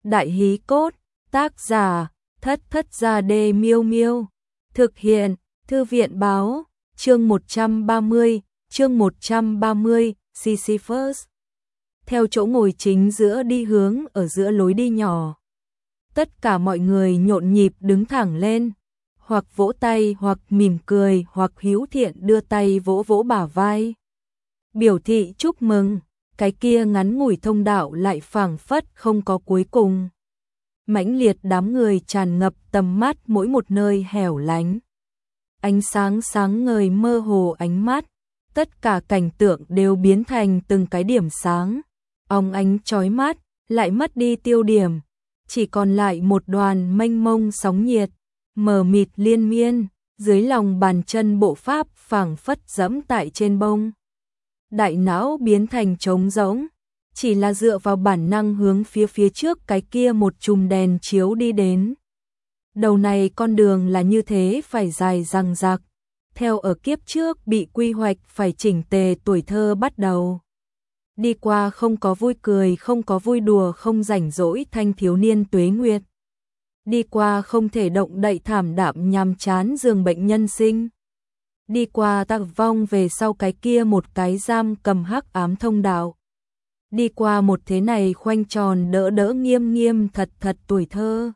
Đại hí cốt, tác giả, Thất Thất Gia Đê Miêu Miêu. Thực hiện, Thư viện báo, chương 130, Sisyphus. Theo chỗ ngồi chính giữa đi hướng ở giữa lối đi nhỏ. Tất cả mọi người nhộn nhịp đứng thẳng lên, hoặc vỗ tay, hoặc mỉm cười, hoặc hữu thiện đưa tay vỗ vỗ bả vai. Biểu thị chúc mừng, cái kia ngắn ngủi thông đạo lại phảng phất không có cuối cùng. Mãnh liệt đám người tràn ngập tầm mắt mỗi một nơi hẻo lánh. Ánh sáng sáng ngời mơ hồ ánh mắt, tất cả cảnh tượng đều biến thành từng cái điểm sáng, óng ánh chói mắt, lại mất đi tiêu điểm, chỉ còn lại một đoàn mênh mông sóng nhiệt, mờ mịt liên miên, dưới lòng bàn chân bộ pháp phảng phất dẫm tại trên bông. Đại não biến thành trống rỗng, chỉ là dựa vào bản năng hướng phía trước cái kia một chùm đèn chiếu đi đến. Đầu này con đường là như thế phải dài dằng dặc, theo ở kiếp trước bị quy hoạch phải chỉnh tề tuổi thơ bắt đầu. Đi qua không có vui cười, không có vui đùa, không rảnh rỗi thanh thiếu niên tuế nguyệt. Đi qua không thể động đậy thảm đạm nhàm chán giường bệnh nhân sinh. Đi qua tạc vong về sau cái kia một cái giam cầm hắc ám thông đạo. Đi qua một thế này khoanh tròn đỡ đỡ nghiêm nghiêm thật thật tuổi thơ.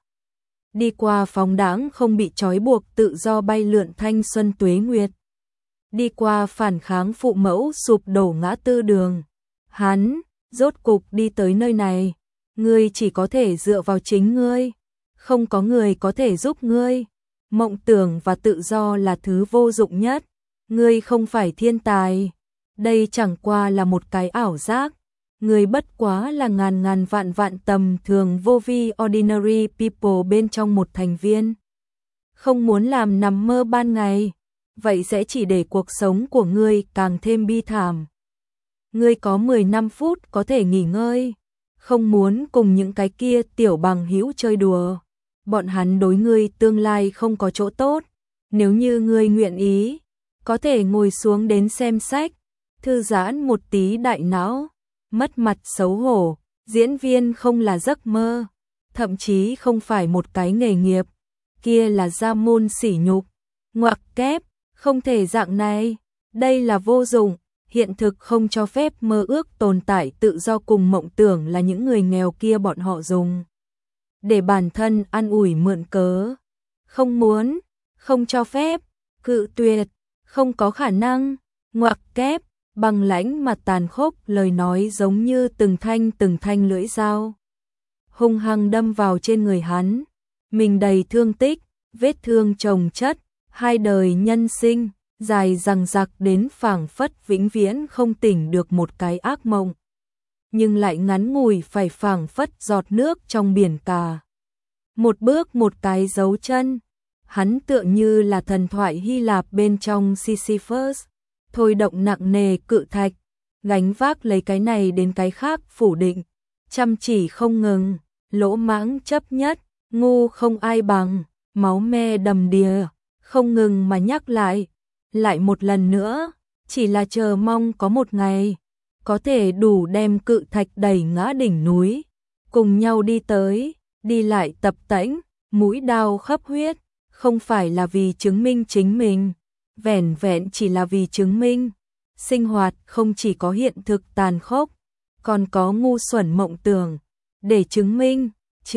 Đi qua phóng đãng không bị trói buộc tự do bay lượn thanh xuân tuế nguyệt. Đi qua phản kháng phụ mẫu sụp đổ ngã tư đường. Hắn, rốt cục đi tới nơi này. Ngươi chỉ có thể dựa vào chính ngươi. Không có người có thể giúp ngươi. Mộng tưởng và tự do là thứ vô dụng nhất. Ngươi không phải thiên tài. Đây chẳng qua là một cái ảo giác. Ngươi bất quá là ngàn ngàn vạn vạn tầm thường vô vi ordinary people bên trong một thành viên. Không muốn làm nằm mơ ban ngày. Vậy sẽ chỉ để cuộc sống của ngươi càng thêm bi thảm. Ngươi có 15 phút có thể nghỉ ngơi. Không muốn cùng những cái kia tiểu bằng hữu chơi đùa. Bọn hắn đối ngươi tương lai không có chỗ tốt. Nếu như ngươi nguyện ý, có thể ngồi xuống đến xem sách, thư giãn một tí đại não, mất mặt xấu hổ, diễn viên không là giấc mơ, thậm chí không phải một cái nghề nghiệp, kia là gia môn sỉ nhục, ngoặc kép, không thể dạng này, đây là vô dụng, hiện thực không cho phép mơ ước tồn tại tự do cùng mộng tưởng là những người nghèo kia bọn họ dùng. Để bản thân an ủi mượn cớ, không muốn, không cho phép, cự tuyệt, không có khả năng, ngoặc kép, bằng lãnh mà tàn khốc lời nói giống như từng thanh lưỡi dao. Hung hăng đâm vào trên người hắn, mình đầy thương tích, vết thương chồng chất, hai đời nhân sinh, dài dằng dặc đến phảng phất vĩnh viễn không tỉnh được một cái ác mộng. Nhưng lại ngắn ngủi phải phảng phất giọt nước trong biển cả. Một bước một cái dấu chân, hắn tựa như là thần thoại Hy Lạp bên trong Sisyphus, thôi động nặng nề cự thạch, gánh vác lấy cái này đến cái khác phủ định, chăm chỉ không ngừng, lỗ mãng chấp nhất, ngu không ai bằng, máu me đầm đìa, không ngừng mà nhắc lại một lần nữa, chỉ là chờ mong có một ngày có thể đủ đem cự thạch đẩy ngã đỉnh núi, cùng nhau đi tới, đi lại tập tễnh, mũi đao khắp huyết, không phải là vì chứng minh chính mình, vẻn vẹn chỉ là vì chứng minh, sinh hoạt không chỉ có hiện thực tàn khốc, còn có ngu xuẩn mộng tưởng, để chứng minh,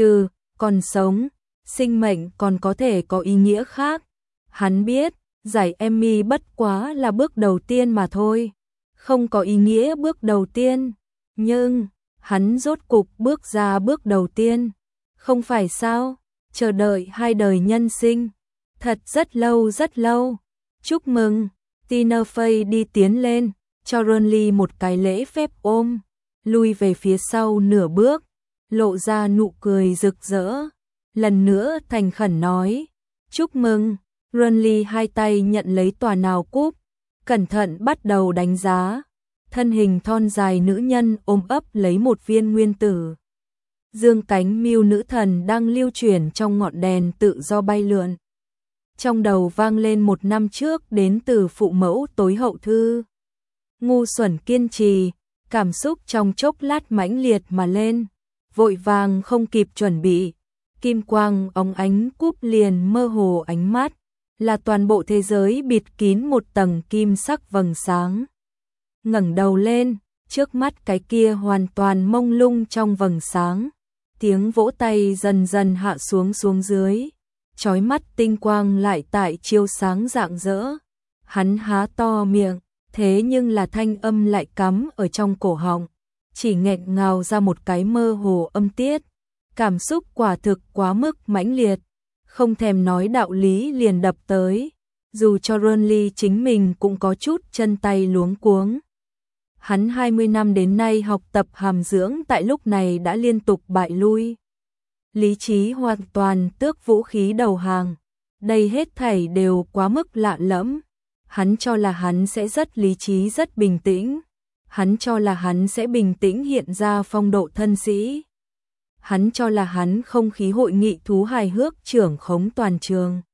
còn sống, sinh mệnh còn có thể có ý nghĩa khác. Hắn biết, giải Emmy bất quá là bước đầu tiên mà thôi. Không có ý nghĩa bước đầu tiên, nhưng hắn rốt cục bước ra bước đầu tiên, không phải sao? Chờ đợi hai đời nhân sinh, thật rất lâu. Chúc mừng, Tina Fey đi tiến lên, cho Ronly một cái lễ phép ôm, lui về phía sau nửa bước, lộ ra nụ cười rực rỡ, lần nữa thành khẩn nói, chúc mừng. Ronly hai tay nhận lấy tòa nào cúp, cẩn thận bắt đầu đánh giá, thân hình thon dài nữ nhân ôm ấp lấy một viên nguyên tử. Dương cánh mưu nữ thần đang lưu chuyển trong ngọn đèn tự do bay lượn. Trong đầu vang lên một năm trước đến từ phụ mẫu tối hậu thư. Ngu xuẩn kiên trì, cảm xúc trong chốc lát mãnh liệt mà lên. vội vàng không kịp chuẩn bị. Kim quang óng ánh cúp liền mơ hồ ánh mắt, là toàn bộ thế giới bịt kín một tầng kim sắc vầng sáng. Ngẩng đầu lên, trước mắt cái kia hoàn toàn mông lung trong vầng sáng. Tiếng vỗ tay dần dần hạ xuống dưới. Chói mắt tinh quang lại tại chiếu sáng rạng rỡ. Hắn há to miệng, thế nhưng là thanh âm lại cắm ở trong cổ họng, chỉ nghẹn ngào ra một cái mơ hồ âm tiết. Cảm xúc quả thực quá mức mãnh liệt, không thèm nói đạo lý liền đập tới, dù cho Renly chính mình cũng có chút chân tay luống cuống. Hắn 20 năm đến nay học tập hàm dưỡng tại lúc này đã liên tục bại lui. Lý trí hoàn toàn tước vũ khí đầu hàng, đây hết thảy đều quá mức lạ lẫm. Hắn cho là hắn sẽ rất lý trí rất bình tĩnh, hắn cho là hắn sẽ bình tĩnh hiện ra phong độ thân sĩ. Hắn cho là hắn không khí hội nghị thú hài hước trưởng khống toàn trường.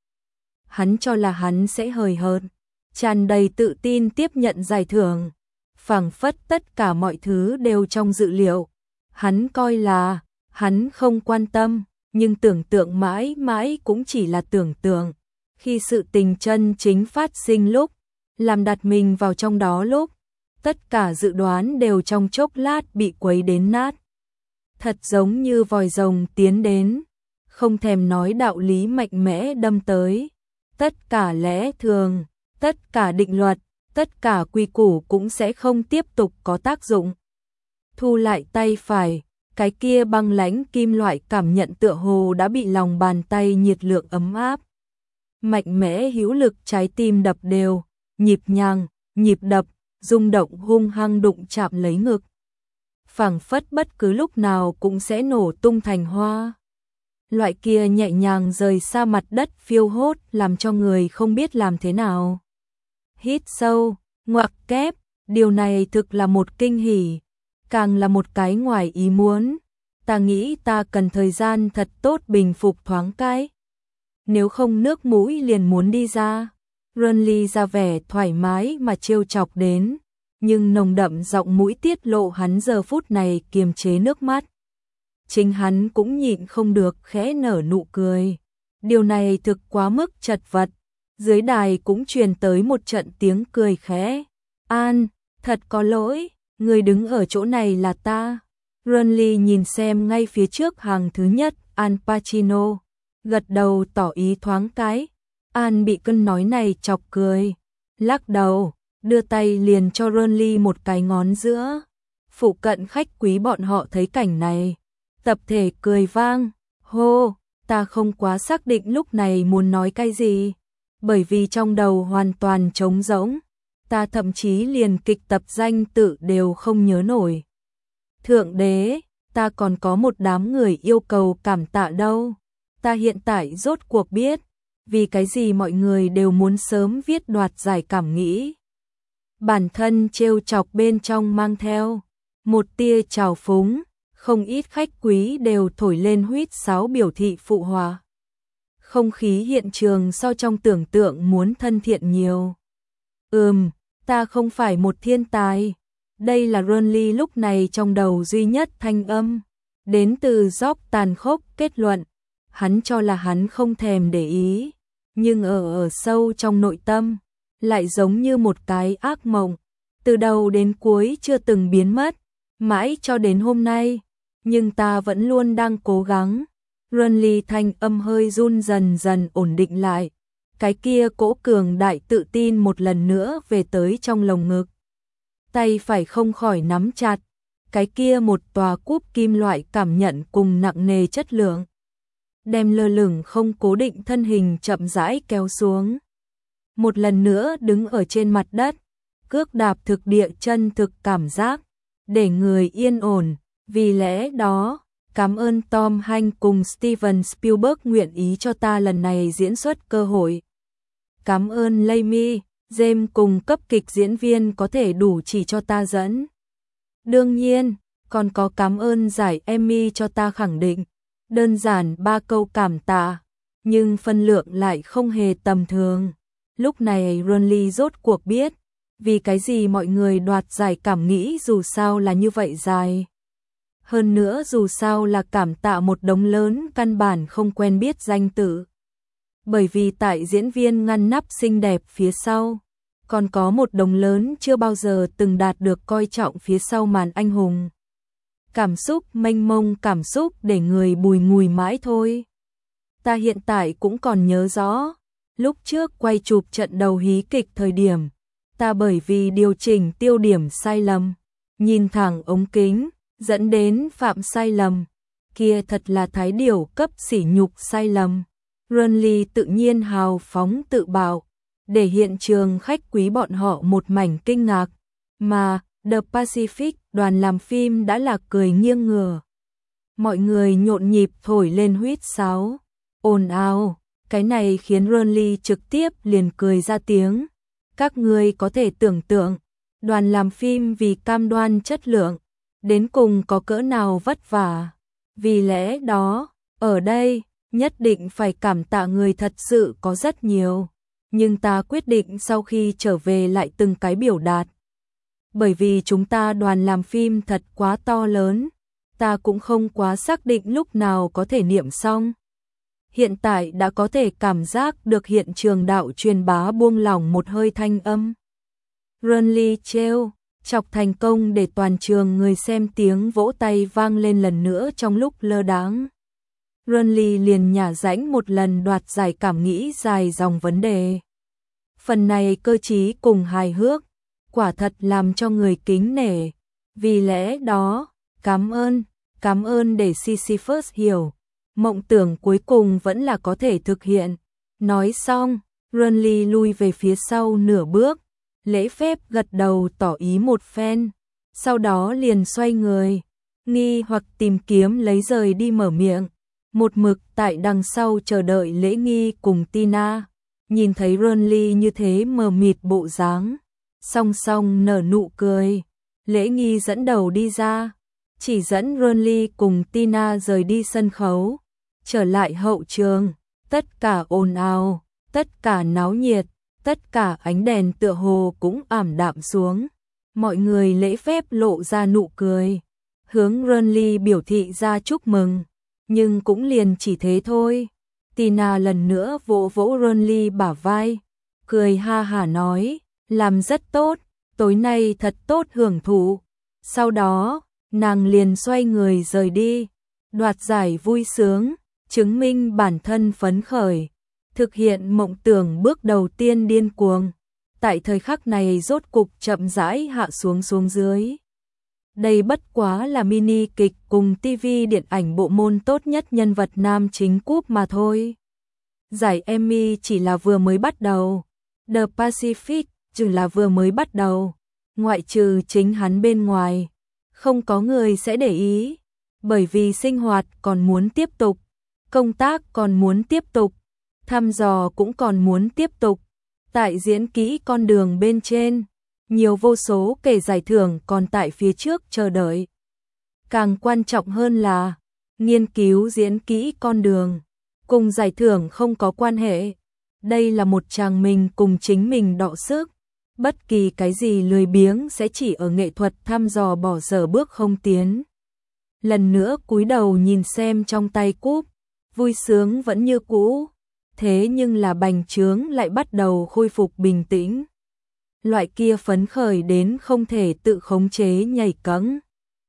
Hắn cho là hắn sẽ hời hợt, tràn đầy tự tin tiếp nhận giải thưởng. Phảng phất tất cả mọi thứ đều trong dự liệu. Hắn coi là, hắn không quan tâm, nhưng tưởng tượng mãi mãi cũng chỉ là tưởng tượng. Khi sự tình chân chính phát sinh lúc, làm đặt mình vào trong đó lúc, tất cả dự đoán đều trong chốc lát bị quấy đến nát. Thật giống như vòi rồng tiến đến, không thèm nói đạo lý mạnh mẽ đâm tới. Tất cả lẽ thường, tất cả định luật, tất cả quy củ cũng sẽ không tiếp tục có tác dụng. Thu lại tay phải, cái kia băng lãnh kim loại cảm nhận tựa hồ đã bị lòng bàn tay nhiệt lượng ấm áp. Mạnh mẽ hữu lực trái tim đập đều, nhịp nhàng, nhịp đập, rung động hung hăng đụng chạm lấy ngực. Phảng phất bất cứ lúc nào cũng sẽ nổ tung thành hoa. Loại kia nhẹ nhàng rời xa mặt đất phiêu hốt làm cho người không biết làm thế nào. Hít sâu, ngoặc kép, điều này thực là một kinh hỉ, càng là một cái ngoài ý muốn. Ta nghĩ ta cần thời gian thật tốt bình phục thoáng cái. Nếu không nước mũi liền muốn đi ra. Renly ra vẻ thoải mái mà trêu chọc đến, nhưng nồng đậm giọng mũi tiết lộ hắn giờ phút này kiềm chế nước mắt. Chính hắn cũng nhịn không được khẽ nở nụ cười. Điều này thực quá mức chật vật. Dưới đài cũng truyền tới một trận tiếng cười khẽ. An, thật có lỗi, người đứng ở chỗ này là ta. Renly nhìn xem ngay phía trước hàng thứ nhất, Al Pacino, gật đầu tỏ ý thoáng cái. An bị cơn nói này chọc cười, lắc đầu, đưa tay liền cho Renly một cái ngón giữa. Phụ cận khách quý bọn họ thấy cảnh này, tập thể cười vang. Hô, ta không quá xác định lúc này muốn nói cái gì, bởi vì trong đầu hoàn toàn trống rỗng, ta thậm chí liền kịch tập danh tự đều không nhớ nổi. Thượng đế, ta còn có một đám người yêu cầu cảm tạ đâu. Ta hiện tại rốt cuộc biết, vì cái gì mọi người đều muốn sớm viết đoạt giải cảm nghĩ. Bản thân trêu chọc bên trong mang theo một tia trào phúng, không ít khách quý đều thổi lên huýt sáo biểu thị phụ hòa. Không khí hiện trường so trong tưởng tượng muốn thân thiện nhiều. Ta không phải một thiên tài. Đây là Renly lúc này trong đầu duy nhất thanh âm. Đến từ Job tàn khốc kết luận. Hắn cho là hắn không thèm để ý. Nhưng ở sâu trong nội tâm, lại giống như một cái ác mộng. Từ đầu đến cuối chưa từng biến mất. Mãi cho đến hôm nay. Nhưng ta vẫn luôn đang cố gắng. Renly thanh âm hơi run dần dần ổn định lại. Cái kia cỗ cường đại tự tin một lần nữa về tới trong lồng ngực. Tay phải không khỏi nắm chặt. Cái kia một tòa cúp kim loại cảm nhận cùng nặng nề chất lượng. Đem lơ lửng không cố định thân hình chậm rãi kéo xuống. Một lần nữa đứng ở trên mặt đất. Cước đạp thực địa chân thực cảm giác. Để người yên ổn. Vì lẽ đó, cảm ơn Tom Hanks cùng Steven Spielberg nguyện ý cho ta lần này diễn xuất cơ hội. Cảm ơn Amy, James cùng cấp kịch diễn viên có thể đủ chỉ cho ta dẫn. Đương nhiên, còn có cảm ơn giải Emmy cho ta khẳng định. Đơn giản 3 câu cảm tạ, nhưng phân lượng lại không hề tầm thường. Lúc này Renly rốt cuộc biết, vì cái gì mọi người đoạt giải cảm nghĩ dù sao là như vậy dài. Hơn nữa dù sao là cảm tạ một đống lớn căn bản không quen biết danh tự. Bởi vì tại diễn viên ngăn nắp xinh đẹp phía sau, còn có một đống lớn chưa bao giờ từng đạt được coi trọng phía sau màn anh hùng. Cảm xúc mênh mông, cảm xúc để người bùi ngùi mãi thôi. Ta hiện tại cũng còn nhớ rõ, lúc trước quay chụp trận đầu hí kịch thời điểm, ta bởi vì điều chỉnh tiêu điểm sai lầm, nhìn thẳng ống kính, dẫn đến phạm sai lầm. Kia thật là thái điểu cấp sỉ nhục sai lầm. Renly tự nhiên hào phóng tự bảo, để hiện trường khách quý bọn họ một mảnh kinh ngạc, mà The Pacific đoàn làm phim đã là cười nghiêng ngửa. Mọi người nhộn nhịp thổi lên huýt sáo, ồn ào, cái này khiến Renly trực tiếp liền cười ra tiếng. Các ngươi có thể tưởng tượng, đoàn làm phim vì cam đoan chất lượng, đến cùng có cỡ nào vất vả. Vì lẽ đó, ở đây, nhất định phải cảm tạ người thật sự có rất nhiều. Nhưng ta quyết định sau khi trở về lại từng cái biểu đạt. Bởi vì chúng ta đoàn làm phim thật quá to lớn, ta cũng không quá xác định lúc nào có thể niệm xong. Hiện tại đã có thể cảm giác được hiện trường đạo truyền bá buông lỏng một hơi thanh âm. Renly trêu chọc thành công để toàn trường người xem tiếng vỗ tay vang lên lần nữa trong lúc lơ đãng. Renly liền nhả rãnh một lần đoạt giải cảm nghĩ dài dòng vấn đề. Phần này cơ trí cùng hài hước, quả thật làm cho người kính nể. Vì lẽ đó, cảm ơn để Sisyphus hiểu, mộng tưởng cuối cùng vẫn là có thể thực hiện. Nói xong, Renly lui về phía sau nửa bước, lễ phép gật đầu tỏ ý một phen, sau đó liền xoay người, nghi hoặc tìm kiếm lấy rời đi mở miệng. Một mực tại đằng sau chờ đợi Lễ Nghi cùng Tina, nhìn thấy Renly như thế mờ mịt bộ dáng, song song nở nụ cười. Lễ Nghi dẫn đầu đi ra, chỉ dẫn Renly cùng Tina rời đi sân khấu, trở lại hậu trường, tất cả ồn ào, tất cả náo nhiệt, tất cả ánh đèn tựa hồ cũng ảm đạm xuống. Mọi người lễ phép lộ ra nụ cười, hướng Renly biểu thị ra chúc mừng. Nhưng cũng liền chỉ thế thôi. Tina lần nữa vỗ vỗ Renly bả vai, cười ha hả nói, làm rất tốt, tối nay thật tốt hưởng thụ. Sau đó, nàng liền xoay người rời đi, đoạt giải vui sướng, chứng minh bản thân phấn khởi, thực hiện mộng tưởng bước đầu tiên điên cuồng. Tại thời khắc này rốt cục chậm rãi hạ xuống dưới. Đây bất quá là mini kịch cùng TV điện ảnh bộ môn tốt nhất nhân vật nam chính cúp mà thôi. Giải Emmy chỉ là vừa mới bắt đầu. The Pacific chỉ là vừa mới bắt đầu. Ngoại trừ chính hắn bên ngoài, không có người sẽ để ý. Bởi vì sinh hoạt còn muốn tiếp tục, công tác còn muốn tiếp tục, thăm dò cũng còn muốn tiếp tục. Tại diễn kỹ con đường bên trên, nhiều vô số kể giải thưởng còn tại phía trước chờ đợi. Càng quan trọng hơn là, nghiên cứu diễn kỹ con đường, cùng giải thưởng không có quan hệ. Đây là một chàng mình cùng chính mình đọ sức. Bất kỳ cái gì lười biếng sẽ chỉ ở nghệ thuật thăm dò bỏ dở bước không tiến. Lần nữa cúi đầu nhìn xem trong tay cúp, vui sướng vẫn như cũ. Thế nhưng là bành trướng lại bắt đầu khôi phục bình tĩnh. Loại kia phấn khởi đến không thể tự khống chế nhảy cẫng,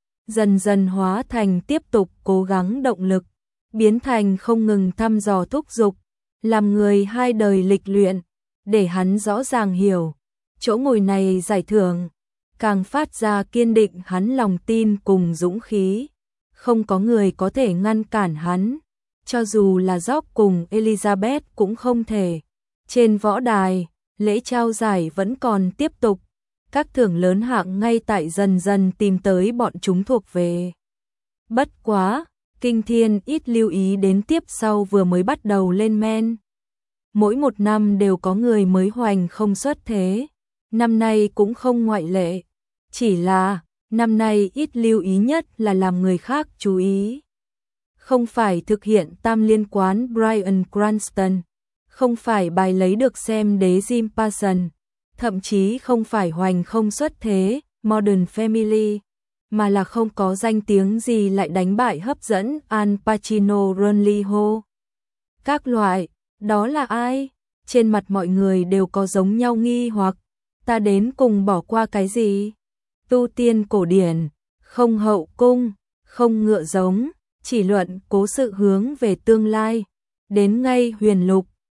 dần dần hóa thành tiếp tục cố gắng động lực, biến thành không ngừng thăm dò thúc giục, làm người hai đời lịch luyện, để hắn rõ ràng hiểu, chỗ ngồi này giải thưởng, càng phát ra kiên định hắn lòng tin cùng dũng khí, không có người có thể ngăn cản hắn, cho dù là Jock cùng Elizabeth cũng không thể. Trên võ đài, lễ trao giải vẫn còn tiếp tục, các thưởng lớn hạng ngay tại dần dần tìm tới bọn chúng thuộc về. Bất quá, Kinh Thiên ít lưu ý đến tiếp sau vừa mới bắt đầu lên men. Mỗi một năm đều có người mới hoành không xuất thế, năm nay cũng không ngoại lệ, chỉ là năm nay ít lưu ý nhất là làm người khác chú ý. Không phải thực hiện tam liên quán Bryan Cranston, không phải bài lấy được xem đế Jim Parsons, thậm chí không phải hoành không xuất thế Modern Family, mà là không có danh tiếng gì lại đánh bại hấp dẫn Al Pacino, Ron Liho. Các loại, đó là ai? Trên mặt mọi người đều có giống nhau nghi hoặc, ta đến cùng bỏ qua cái gì? Tu tiên cổ điển, không hậu cung, không ngựa giống, chỉ luận cố sự hướng về tương lai, đến ngay huyền lục,